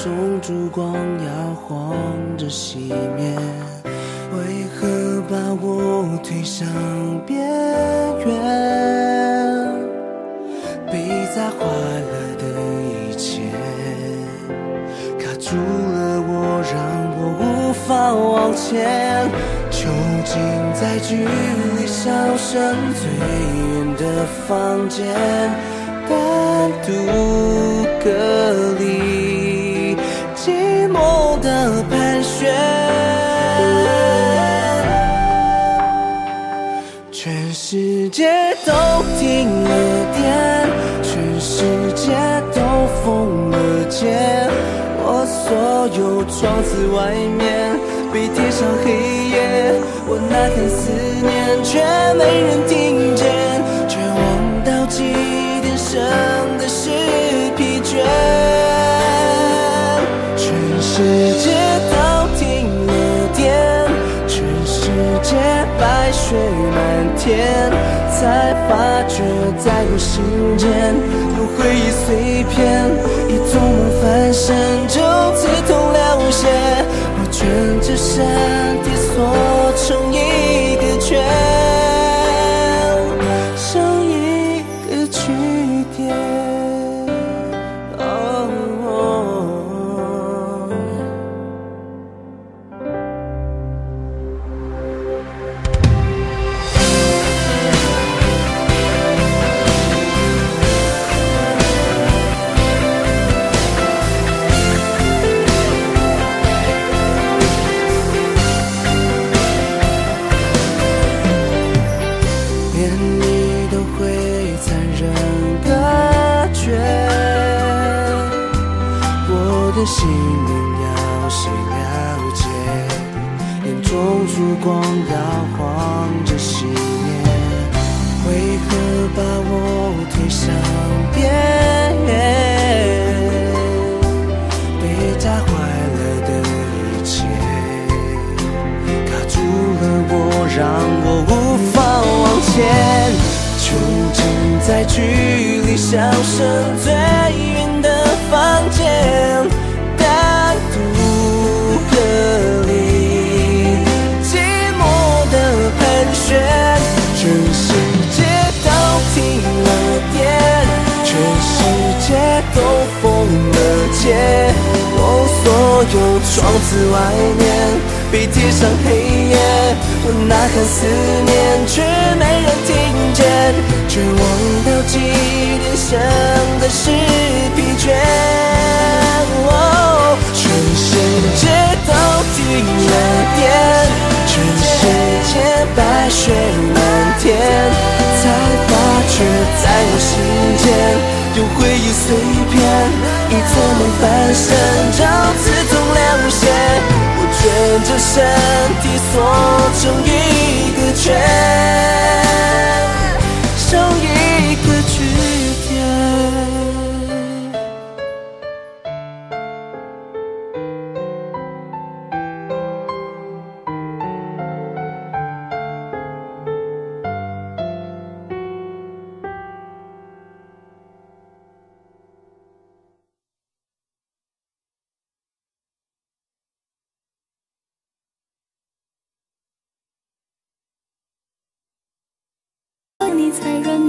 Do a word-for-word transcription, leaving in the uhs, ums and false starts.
中烛光摇晃着熄灭，为何把我推向边缘？被砸坏了的一切卡住了我，让我无法往前。囚禁在距离笑声最远的房间，单独隔离寂寞的盘旋。全世界都停了电，全世界都封了街，我所有窗子外面被贴上黑夜，我呐喊思念，却没人听见，绝望到极点，剩的是疲倦。全世界都停了电，全世界白雪满天，才发觉在我心间有回忆碎片，一做梦翻身就刺痛了血，我卷着身体缩成一个圈，剩一个句点。哦姓名要谁了解？眼中烛光摇晃着熄灭，为何把我推向边缘？被砸坏了的一切卡住了我，让我无法往前。囚禁在距离笑声最远的房间，单独隔离寂寞的盘旋。全世界都停了电，全世界都封了街，我所有窗子外面被贴上黑夜，我呐喊思念，却没人听见，绝望到极点，剩的是疲倦。哦，全世界都停了电，全世界白雪满天，才发觉在我心间有回忆碎片，一做梦翻身就刺痛了血，我卷着身体缩成一个圈，剩一个句点。 你才认